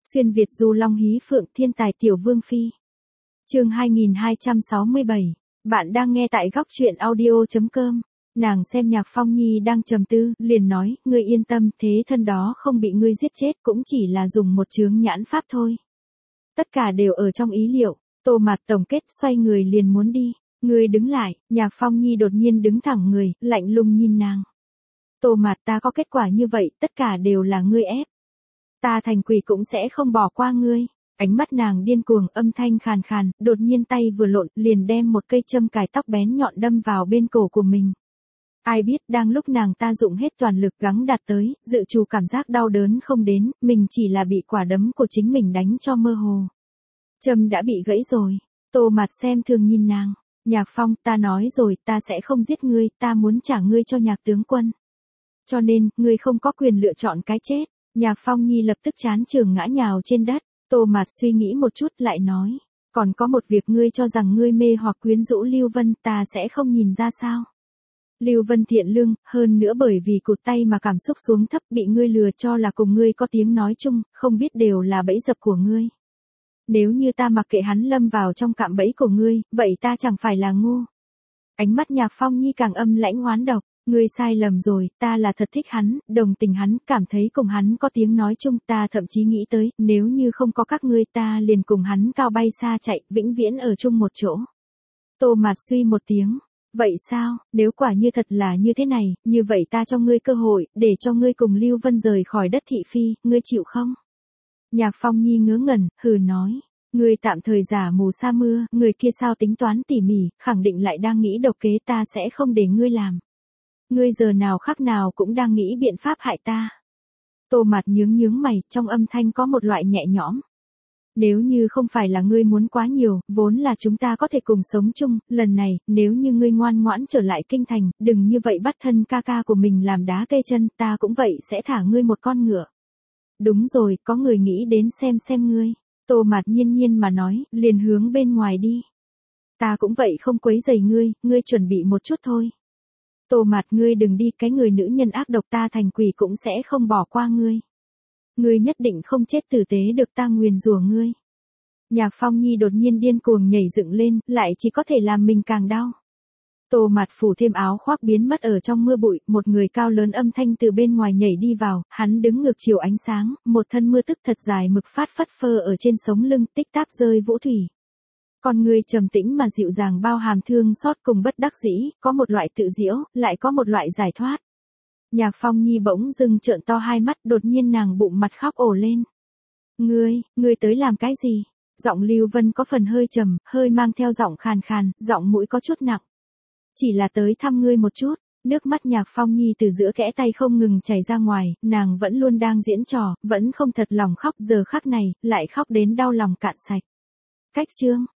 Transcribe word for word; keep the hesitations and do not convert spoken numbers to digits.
Xuyên Việt du long hí phượng thiên tài tiểu vương phi. Chương hai nghìn hai trăm sáu mươi bảy. Bạn đang nghe tại góc truyện audio chấm com. Nàng xem Nhạc Phong Nhi đang trầm tư, liền nói, ngươi yên tâm, thế thân đó không bị ngươi giết chết, cũng chỉ là dùng một chướng nhãn pháp thôi. Tất cả đều ở trong ý liệu. Tô Mạt tổng kết, xoay người liền muốn đi. Ngươi đứng lại. Nhạc Phong Nhi đột nhiên đứng thẳng người, lạnh lùng nhìn nàng. Tô Mạt, ta có kết quả như vậy, tất cả đều là ngươi ép. Ta thành quỷ cũng sẽ không bỏ qua ngươi. Ánh mắt nàng điên cuồng, âm thanh khàn khàn, đột nhiên tay vừa lộn, liền đem một cây châm cài tóc bén nhọn đâm vào bên cổ của mình. Ai biết đang lúc nàng ta dụng hết toàn lực gắng đạt tới, dự trù cảm giác đau đớn không đến, mình chỉ là bị quả đấm của chính mình đánh cho mơ hồ. Châm đã bị gãy rồi. Tô Mạt xem thường nhìn nàng. Nhạc Phong, ta nói rồi, ta sẽ không giết ngươi, ta muốn trả ngươi cho Nhạc tướng quân. Cho nên, ngươi không có quyền lựa chọn cái chết. Nhạc Phong Nhi lập tức chán chường ngã nhào trên đất. Tô Mạt suy nghĩ một chút lại nói, còn có một việc, ngươi cho rằng ngươi mê hoặc quyến rũ Lưu Vân, ta sẽ không nhìn ra sao? Lưu Vân thiện lương, hơn nữa bởi vì cụt tay mà cảm xúc xuống thấp, bị ngươi lừa cho là cùng ngươi có tiếng nói chung, không biết đều là bẫy dập của ngươi. Nếu như ta mặc kệ hắn lâm vào trong cạm bẫy của ngươi, vậy ta chẳng phải là ngu. Ánh mắt Nhạc Phong Nhi càng âm lãnh oán độc. Ngươi sai lầm rồi, ta là thật thích hắn, đồng tình hắn, cảm thấy cùng hắn có tiếng nói chung, ta thậm chí nghĩ tới, nếu như không có các ngươi ta liền cùng hắn cao bay xa chạy, vĩnh viễn ở chung một chỗ. Tô Mạt suy một tiếng, vậy sao, nếu quả như thật là như thế này, như vậy ta cho ngươi cơ hội, để cho ngươi cùng Lưu Vân rời khỏi đất thị phi, ngươi chịu không? Nhạc Phong Nhi ngớ ngẩn, hừ nói. Ngươi tạm thời giả mù sa mưa, người kia sao tính toán tỉ mỉ, khẳng định lại đang nghĩ độc kế, ta sẽ không để ngươi làm. Ngươi giờ nào khắc nào cũng đang nghĩ biện pháp hại ta. Tô Mạt nhướng nhướng mày, trong âm thanh có một loại nhẹ nhõm. Nếu như không phải là ngươi muốn quá nhiều, vốn là chúng ta có thể cùng sống chung, lần này, nếu như ngươi ngoan ngoãn trở lại kinh thành, đừng như vậy bắt thân ca ca của mình làm đá cây chân, ta cũng vậy sẽ thả ngươi một con ngựa. Đúng rồi, có người nghĩ đến xem xem ngươi. Tô Mạt nhiên nhiên mà nói, liền hướng bên ngoài đi. Ta cũng vậy không quấy rầy ngươi, ngươi chuẩn bị một chút thôi. Tô Mạt, ngươi đừng đi, cái người nữ nhân ác độc ta thành quỷ cũng sẽ không bỏ qua ngươi. Ngươi nhất định không chết tử tế được, ta nguyền rủa ngươi. Nhạc Phong Nhi đột nhiên điên cuồng nhảy dựng lên, lại chỉ có thể làm mình càng đau. Tô Mạt phủ thêm áo khoác biến mất ở trong mưa bụi, một người cao lớn âm thanh từ bên ngoài nhảy đi vào, hắn đứng ngược chiều ánh sáng, một thân mưa tức thật dài mực phát phất phơ ở trên sống lưng, tích táp rơi vũ thủy. Con người trầm tĩnh mà dịu dàng bao hàm thương xót cùng bất đắc dĩ, có một loại tự diễu, lại có một loại giải thoát. Nhạc Phong Nhi bỗng dưng trợn to hai mắt, đột nhiên nàng bụng mặt khóc ồ lên. Ngươi, ngươi tới làm cái gì? Giọng Lưu Vân có phần hơi trầm, hơi mang theo giọng khàn khàn, giọng mũi có chút nặng. Chỉ là tới thăm ngươi một chút. Nước mắt Nhạc Phong Nhi từ giữa kẽ tay không ngừng chảy ra ngoài, nàng vẫn luôn đang diễn trò, vẫn không thật lòng khóc, giờ khắc này, lại khóc đến đau lòng cạn sạch. Cách chương.